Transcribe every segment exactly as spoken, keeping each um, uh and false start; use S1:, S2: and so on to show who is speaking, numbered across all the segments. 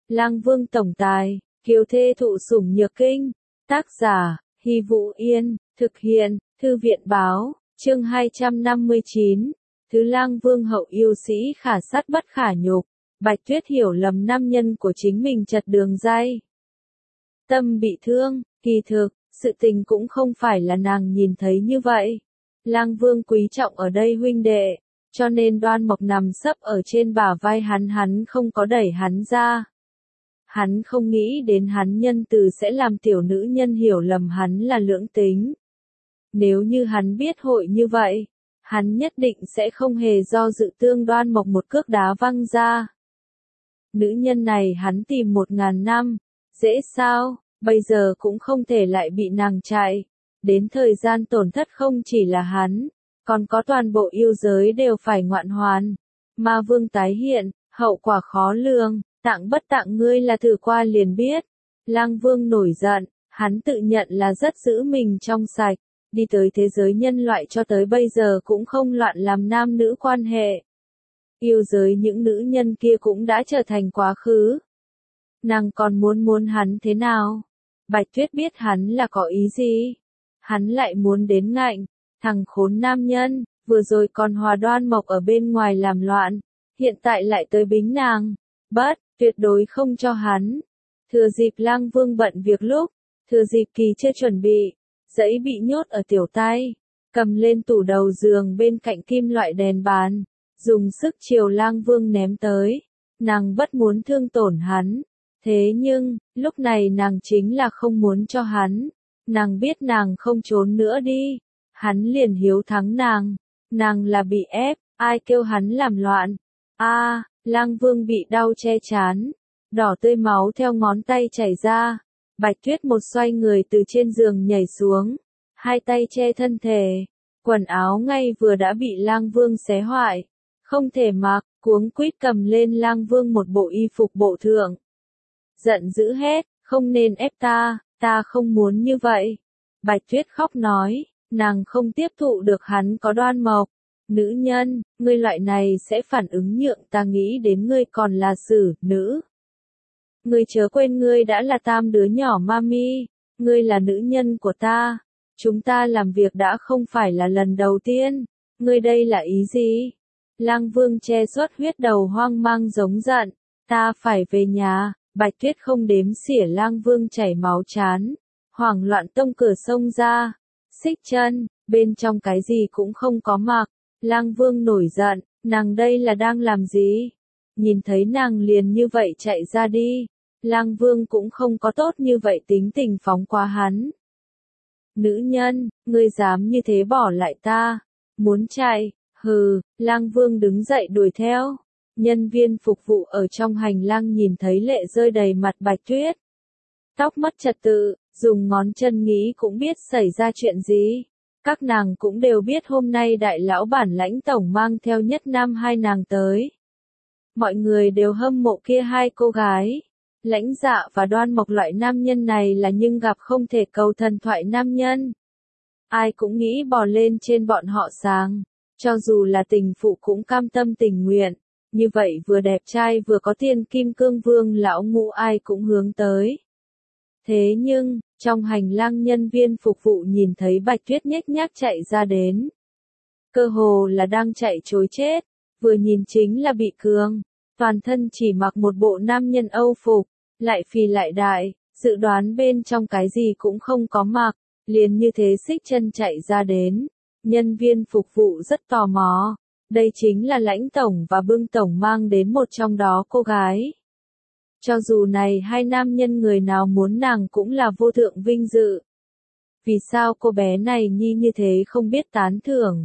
S1: Lang Vương tổng tài, kiều thê thụ sủng nhược kinh. Tác giả, Hy Vũ Yên, thực hiện, Thư viện Báo, chương hai trăm năm mươi chín. Thứ Lang Vương hậu yêu sĩ khả sát bất khả nhục. Bạch Tuyết hiểu lầm nam nhân của chính mình chật đường ray. Tâm bị thương, kỳ thực, sự tình cũng không phải là nàng nhìn thấy như vậy. Lang Vương quý trọng ở đây huynh đệ, cho nên Đoan Mộc nằm sấp ở trên bả vai hắn, hắn không có đẩy hắn ra. Hắn không nghĩ đến hắn nhân từ sẽ làm tiểu nữ nhân hiểu lầm hắn là lưỡng tính. Nếu như hắn biết hội như vậy, hắn nhất định sẽ không hề do dự tương Đoan Mộc một cước đá văng ra. Nữ nhân này hắn tìm một ngàn năm, dễ sao, bây giờ cũng không thể lại bị nàng chạy. Đến thời gian tổn thất không chỉ là hắn, còn có toàn bộ yêu giới đều phải ngoạn hoàn. Ma Vương tái hiện, hậu quả khó lường, tặng bất tặng ngươi là thử qua liền biết. Lang Vương nổi giận, hắn tự nhận là rất giữ mình trong sạch, đi tới thế giới nhân loại cho tới bây giờ cũng không loạn làm nam nữ quan hệ. Yêu giới những nữ nhân kia cũng đã trở thành quá khứ. Nàng còn muốn muốn hắn thế nào? Bạch Tuyết biết hắn là có ý gì? Hắn lại muốn đến ngạnh, thằng khốn nam nhân, vừa rồi còn hòa Đoan Mộc ở bên ngoài làm loạn, hiện tại lại tới bính nàng. Bất, tuyệt đối không cho hắn. Thừa dịp Lang Vương bận việc lúc, thừa dịp kỳ chưa chuẩn bị, giấy bị nhốt ở tiểu tay, cầm lên tủ đầu giường bên cạnh kim loại đèn bàn, dùng sức chiều Lang Vương ném tới. Nàng bất muốn thương tổn hắn, thế nhưng, lúc này nàng chính là không muốn cho hắn. Nàng biết nàng không trốn nữa đi, hắn liền hiếu thắng nàng, nàng là bị ép, ai kêu hắn làm loạn. A, à, Lang Vương bị đau che chán, đỏ tươi máu theo ngón tay chảy ra. Bạch Tuyết một xoay người từ trên giường nhảy xuống, hai tay che thân thể, quần áo ngay vừa đã bị Lang Vương xé hoại, không thể mặc, cuống quýt cầm lên Lang Vương một bộ y phục bộ thượng. Giận dữ hết, không nên ép ta. Ta không muốn như vậy. Bạch Tuyết khóc nói, nàng không tiếp thụ được hắn có Đoan Mộc. Nữ nhân, ngươi loại này sẽ phản ứng nhượng ta nghĩ đến ngươi còn là xử nữ. Ngươi chớ quên ngươi đã là tam đứa nhỏ mami, ngươi là nữ nhân của ta. Chúng ta làm việc đã không phải là lần đầu tiên. Ngươi đây là ý gì? Lang Vương che xuất huyết đầu hoang mang giống giận, ta phải về nhà. Bạch Tuyết không đếm xỉa Lang Vương chảy máu chán, hoảng loạn tông cửa xông ra, xích chân, bên trong cái gì cũng không có mặc. Lang Vương nổi giận, nàng đây là đang làm gì? Nhìn thấy nàng liền như vậy chạy ra đi, Lang Vương cũng không có tốt như vậy tính tình phóng qua hắn. Nữ nhân, ngươi dám như thế bỏ lại ta, muốn chạy, hừ. Lang Vương đứng dậy đuổi theo. Nhân viên phục vụ ở trong hành lang nhìn thấy lệ rơi đầy mặt Bạch Tuyết. Tóc mất trật tự, dùng ngón chân nghĩ cũng biết xảy ra chuyện gì. Các nàng cũng đều biết hôm nay đại lão bản Lãnh tổng mang theo nhất nam hai nàng tới. Mọi người đều hâm mộ kia hai cô gái. Lãnh Dạ và Đoan Mộc loại nam nhân này là nhưng gặp không thể cầu thần thoại nam nhân. Ai cũng nghĩ bò lên trên bọn họ sáng, cho dù là tình phụ cũng cam tâm tình nguyện. Như vậy vừa đẹp trai vừa có tiền kim cương vương lão ngũ ai cũng hướng tới. Thế nhưng, trong hành lang nhân viên phục vụ nhìn thấy Bạch Tuyết nhếch nhác chạy ra đến. Cơ hồ là đang chạy trối chết, vừa nhìn chính là bị cường, toàn thân chỉ mặc một bộ nam nhân Âu phục, lại phì lại đại, dự đoán bên trong cái gì cũng không có mặc, liền như thế xích chân chạy ra đến. Nhân viên phục vụ rất tò mò. Đây chính là Lãnh tổng và Bưng tổng mang đến một trong đó cô gái. Cho dù này hai nam nhân người nào muốn nàng cũng là vô thượng vinh dự. Vì sao cô bé này nhi như thế không biết tán thưởng?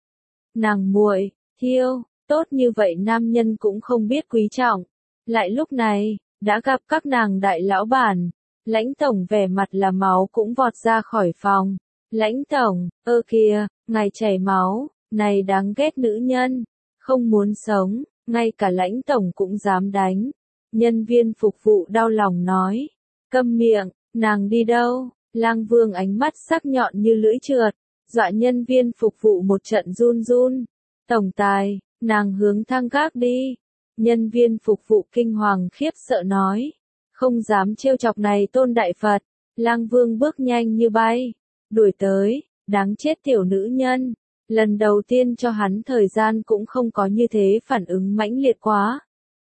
S1: Nàng muội, thiêu, tốt như vậy nam nhân cũng không biết quý trọng. Lại lúc này, đã gặp các nàng đại lão bản. Lãnh tổng vẻ mặt là máu cũng vọt ra khỏi phòng. Lãnh tổng, ơ kìa, ngài chảy máu. Này đáng ghét nữ nhân, không muốn sống, ngay cả Lãnh tổng cũng dám đánh. Nhân viên phục vụ đau lòng nói, câm miệng, nàng đi đâu? Lang Vương ánh mắt sắc nhọn như lưỡi trượt, dọa nhân viên phục vụ một trận run run. Tổng tài, nàng hướng thang gác đi. Nhân viên phục vụ kinh hoàng khiếp sợ nói. Không dám trêu chọc này tôn đại Phật. Lang Vương bước nhanh như bay. Đuổi tới, đáng chết tiểu nữ nhân. Lần đầu tiên cho hắn thời gian cũng không có như thế phản ứng mãnh liệt quá.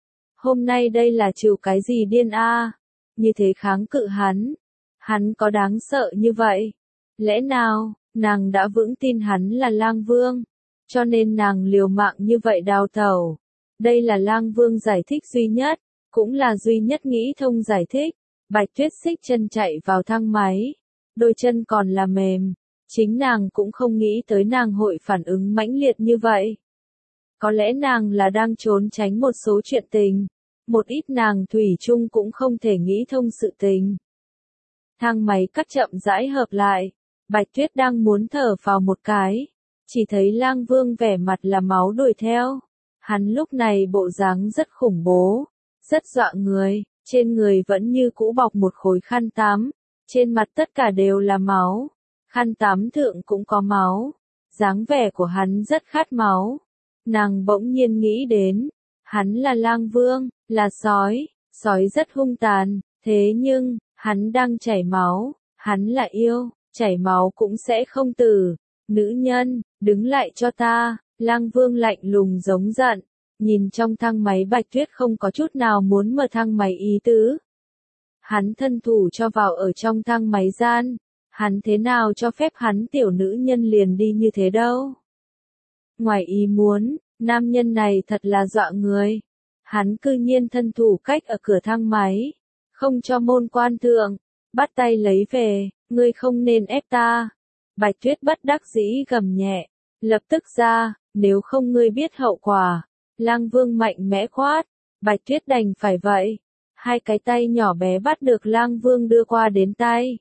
S1: Hôm nay đây là chịu cái gì điên a? Như thế kháng cự hắn. Hắn có đáng sợ như vậy? Lẽ nào, nàng đã vững tin hắn là Lang Vương, cho nên nàng liều mạng như vậy đào tẩu. Đây là Lang Vương giải thích duy nhất, cũng là duy nhất nghĩ thông giải thích. Bạch Tuyết xích chân chạy vào thang máy, đôi chân còn là mềm, chính nàng cũng không nghĩ tới nàng hội phản ứng mãnh liệt như vậy. Có lẽ nàng là đang trốn tránh một số chuyện tình, một ít nàng thủy chung cũng không thể nghĩ thông sự tình. Thang máy cắt chậm rãi hợp lại, Bạch Tuyết đang muốn thở vào một cái, chỉ thấy Lang Vương vẻ mặt là máu đuổi theo. Hắn lúc này bộ dáng rất khủng bố, rất dọa người, trên người vẫn như cũ bọc một khối khăn tắm, trên mặt tất cả đều là máu, khăn tắm thượng cũng có máu, dáng vẻ của hắn rất khát máu. Nàng bỗng nhiên nghĩ đến, hắn là Lang Vương, là sói, sói rất hung tàn, thế nhưng, hắn đang chảy máu, hắn là yêu, chảy máu cũng sẽ không tử. Nữ nhân, đứng lại cho ta, Lang Vương lạnh lùng giống giận, nhìn trong thang máy Bạch Tuyết không có chút nào muốn mở thang máy ý tứ. Hắn thân thủ cho vào ở trong thang máy gian, hắn thế nào cho phép hắn tiểu nữ nhân liền đi như thế đâu. Ngoài ý muốn, nam nhân này thật là dọa người. Hắn cư nhiên thân thủ cách ở cửa thang máy, không cho môn quan thượng, bắt tay lấy về, ngươi không nên ép ta. Bạch Tuyết bất đắc dĩ gầm nhẹ, lập tức ra, nếu không ngươi biết hậu quả. Lang Vương mạnh mẽ quát, Bạch Tuyết đành phải vậy. Hai cái tay nhỏ bé bắt được Lang Vương đưa qua đến tay.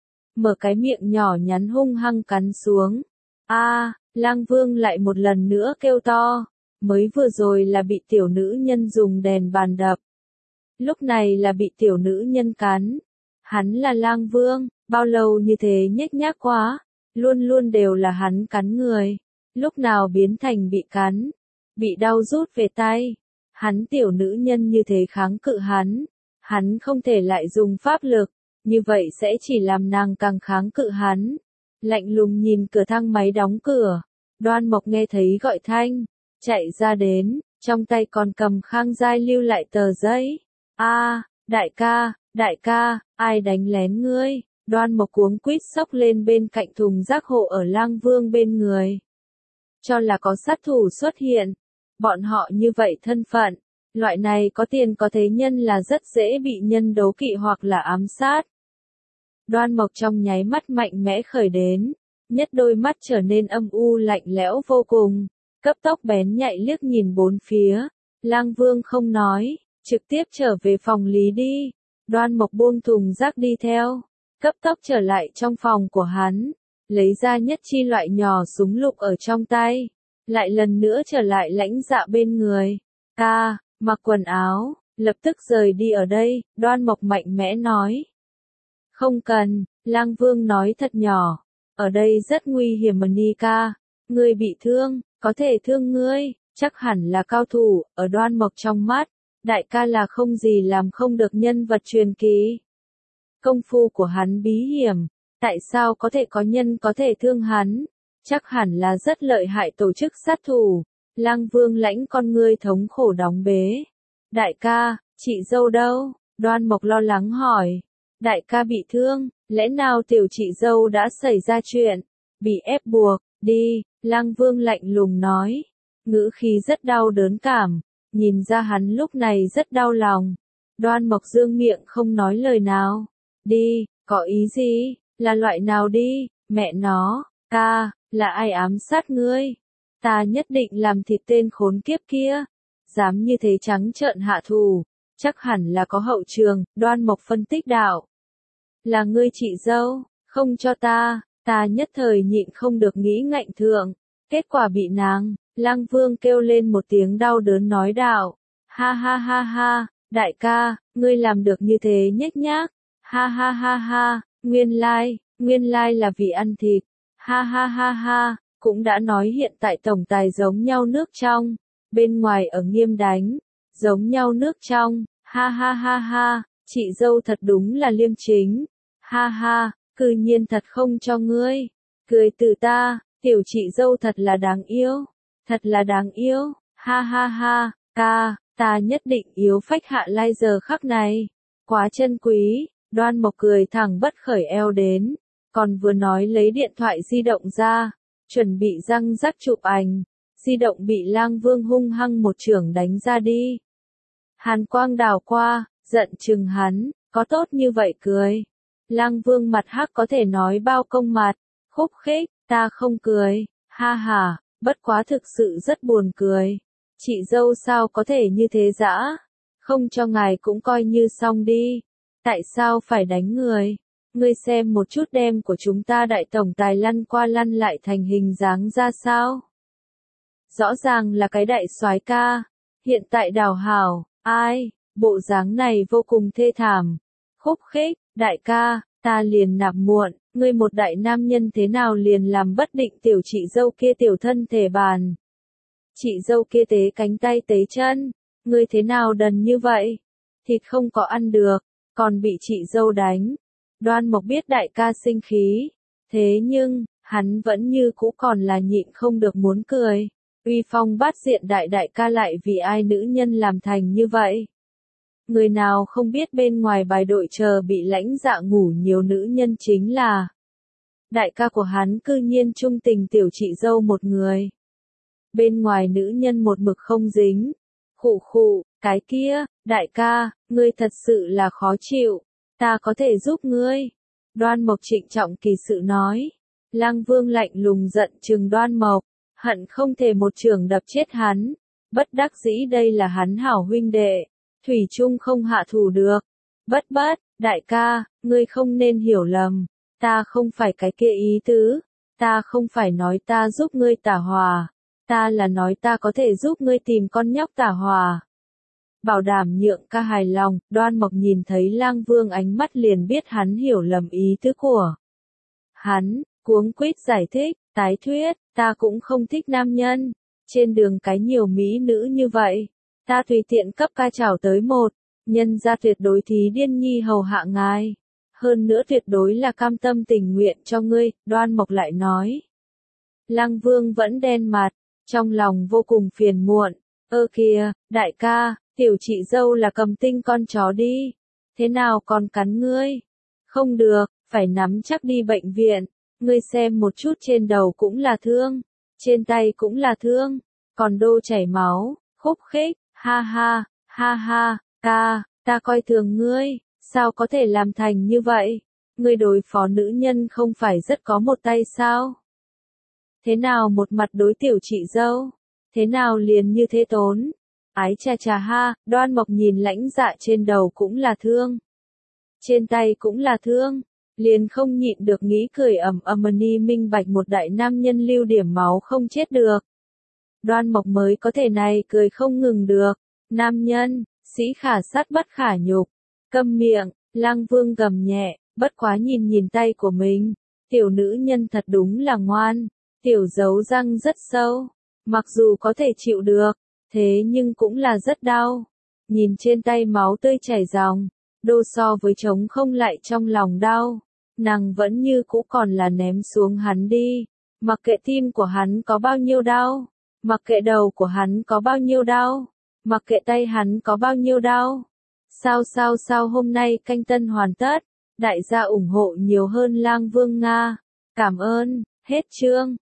S1: Mở cái miệng nhỏ nhắn hung hăng cắn xuống. A, Lang Vương lại một lần nữa kêu to. Mới vừa rồi là bị tiểu nữ nhân dùng đèn bàn đập. Lúc này là bị tiểu nữ nhân cắn. Hắn là Lang Vương, bao lâu như thế nhếch nhác quá. Luôn luôn đều là hắn cắn người. Lúc nào biến thành bị cắn. Bị đau rút về tay. Hắn tiểu nữ nhân như thế kháng cự hắn. Hắn không thể lại dùng pháp lực. Như vậy sẽ chỉ làm nàng càng kháng cự hắn. Lạnh lùng nhìn cửa thang máy đóng cửa. Đoan Mộc nghe thấy gọi thanh. Chạy ra đến. Trong tay còn cầm Khang Giai lưu lại tờ giấy. A, đại ca, đại ca, ai đánh lén ngươi? Đoan Mộc cuống quýt xốc lên bên cạnh thùng rác hộ ở Lang Vương bên người. Cho là có sát thủ xuất hiện. Bọn họ như vậy thân phận. Loại này có tiền có thế nhân là rất dễ bị nhân đố kỵ hoặc là ám sát. Đoan Mộc trong nháy mắt mạnh mẽ khởi đến. Nhất đôi mắt trở nên âm u lạnh lẽo vô cùng. Cấp tốc bén nhạy liếc nhìn bốn phía. Lang Vương không nói. Trực tiếp trở về phòng lý đi. Đoan Mộc buông thùng rác đi theo. Cấp tốc trở lại trong phòng của hắn. Lấy ra nhất chi loại nhỏ súng lục ở trong tay. Lại lần nữa trở lại lãnh dạ bên người. Ca, mặc quần áo, lập tức rời đi ở đây, Đoan Mộc mạnh mẽ nói. Không cần, Lang Vương nói thật nhỏ. Ở đây rất nguy hiểm mà Ni ca. Ngươi bị thương, có thể thương ngươi, chắc hẳn là cao thủ, ở Đoan Mộc trong mắt. Đại ca là không gì làm không được nhân vật truyền kỳ. Công phu của hắn bí hiểm, tại sao có thể có nhân có thể thương hắn? Chắc hẳn là rất lợi hại tổ chức sát thủ. Lang Vương lãnh con ngươi thống khổ đóng bế. Đại ca, chị dâu đâu? Đoan Mộc lo lắng hỏi. Đại ca bị thương, lẽ nào tiểu chị dâu đã xảy ra chuyện? Bị ép buộc, đi, Lang Vương lạnh lùng nói. Ngữ khí rất đau đớn cảm, nhìn ra hắn lúc này rất đau lòng. Đoan Mộc dương miệng không nói lời nào. Đi, có ý gì? Là loại nào đi? Mẹ nó, ca, là ai ám sát ngươi? Ta nhất định làm thịt tên khốn kiếp kia. Dám như thế trắng trợn hạ thù, chắc hẳn là có hậu trường. Đoan Mộc phân tích đạo. Là ngươi chị dâu, không cho ta, ta nhất thời nhịn không được nghĩ ngạnh thượng. Kết quả bị nàng. Lang Vương kêu lên một tiếng đau đớn nói đạo. Ha ha ha ha, đại ca, ngươi làm được như thế nhếch nhác. Ha ha ha ha, nguyên lai, nguyên lai là vì ăn thịt. Ha ha ha ha, cũng đã nói hiện tại tổng tài giống nhau nước trong. Bên ngoài ở nghiêm đánh. giống nhau nước trong, ha ha ha ha, chị dâu thật đúng là liêm chính, ha ha, cư nhiên thật không cho ngươi, cười từ ta, tiểu chị dâu thật là đáng yêu, thật là đáng yêu, ha ha ha, ca, ta nhất định yếu phách hạ lai giờ khắc này, quá chân quý, Đoan Mộc cười thẳng bất khởi eo đến, còn vừa nói lấy điện thoại di động ra, chuẩn bị răng rắc chụp ảnh, di động bị Lang Vương hung hăng một chưởng đánh ra đi. Hàn quang đảo qua, giận chừng hắn, có tốt như vậy cười. Lang Vương mặt hắc có thể nói bao công mặt, khúc khích, ta không cười, ha ha, bất quá thực sự rất buồn cười. Chị dâu sao có thể như thế dã? Không cho ngài cũng coi như xong đi. Tại sao phải đánh người? Ngươi xem một chút đem của chúng ta đại tổng tài lăn qua lăn lại thành hình dáng ra sao? Rõ ràng là cái đại soái ca. Hiện tại đào hảo, ai? Bộ dáng này vô cùng thê thảm. Khúc khích, đại ca, ta liền nạp muộn, ngươi một đại nam nhân thế nào liền làm bất định tiểu chị dâu kia tiểu thân thể bàn. Chị dâu kia tế cánh tay tế chân, ngươi thế nào đần như vậy? Thịt không có ăn được, còn bị chị dâu đánh. Đoan Mộc biết đại ca sinh khí, thế nhưng, hắn vẫn như cũ còn là nhịn không được muốn cười. Uy phong bát diện đại đại ca lại vì ai nữ nhân làm thành như vậy? Người nào không biết bên ngoài bài đội chờ bị lãnh dạ ngủ nhiều nữ nhân chính là đại ca của hắn cư nhiên trung tình tiểu chị dâu một người. Bên ngoài nữ nhân một mực không dính. Khụ khụ, cái kia, đại ca, ngươi thật sự là khó chịu. Ta có thể giúp ngươi. Đoan Mộc trịnh trọng kỳ sự nói. Lang Vương lạnh lùng giận chừng Đoan Mộc, hận không thể một chưởng đập chết hắn. Bất đắc dĩ đây là hắn hảo huynh đệ, thủy chung không hạ thủ được. Bất bất, đại ca, ngươi không nên hiểu lầm, ta không phải cái kia ý tứ, ta không phải nói ta giúp ngươi tả hòa, ta là nói ta có thể giúp ngươi tìm con nhóc tả hòa. Bảo đảm nhượng ca hài lòng, Đoan Mộc nhìn thấy Lang Vương ánh mắt liền biết hắn hiểu lầm ý tứ của hắn, cuống quýt giải thích, tái thuyết, ta cũng không thích nam nhân, trên đường cái nhiều mỹ nữ như vậy, ta tùy tiện cấp ca chào tới một, nhân ra tuyệt đối thí điên nhi hầu hạ ngài, hơn nữa tuyệt đối là cam tâm tình nguyện cho ngươi, Đoan Mộc lại nói. Lang Vương vẫn đen mặt, trong lòng vô cùng phiền muộn, ơ kìa, đại ca, tiểu chị dâu là cầm tinh con chó đi, thế nào còn cắn ngươi? Không được, phải nắm chắc đi bệnh viện, ngươi xem một chút trên đầu cũng là thương, trên tay cũng là thương, còn đô chảy máu, khúc khích, ha ha, ha ha, ca, ta coi thường ngươi, sao có thể làm thành như vậy? Ngươi đối phó nữ nhân không phải rất có một tay sao? Thế nào một mặt đối tiểu chị dâu? Thế nào liền như thế tốn? Ái cha cha ha, Đoan Mộc nhìn lãnh dạ trên đầu cũng là thương. Trên tay cũng là thương. Liền không nhịn được nghĩ cười ầm ầm ni minh bạch một đại nam nhân lưu điểm máu không chết được. Đoan Mộc mới có thể này cười không ngừng được. Nam nhân, sĩ khả sát bất khả nhục. Câm miệng, Lang Vương gầm nhẹ, bất quá nhìn nhìn tay của mình. Tiểu nữ nhân thật đúng là ngoan. Tiểu dấu răng rất sâu. Mặc dù có thể chịu được, thế nhưng cũng là rất đau. Nhìn trên tay máu tươi chảy ròng, đô so với trống không lại trong lòng đau. Nàng vẫn như cũ còn là ném xuống hắn đi. Mặc kệ tim của hắn có bao nhiêu đau. Mặc kệ đầu của hắn có bao nhiêu đau. Mặc kệ tay hắn có bao nhiêu đau. Sao sao sao hôm nay canh tân hoàn tất. Đại gia ủng hộ nhiều hơn Lang Vương Nga. Cảm ơn, hết chương.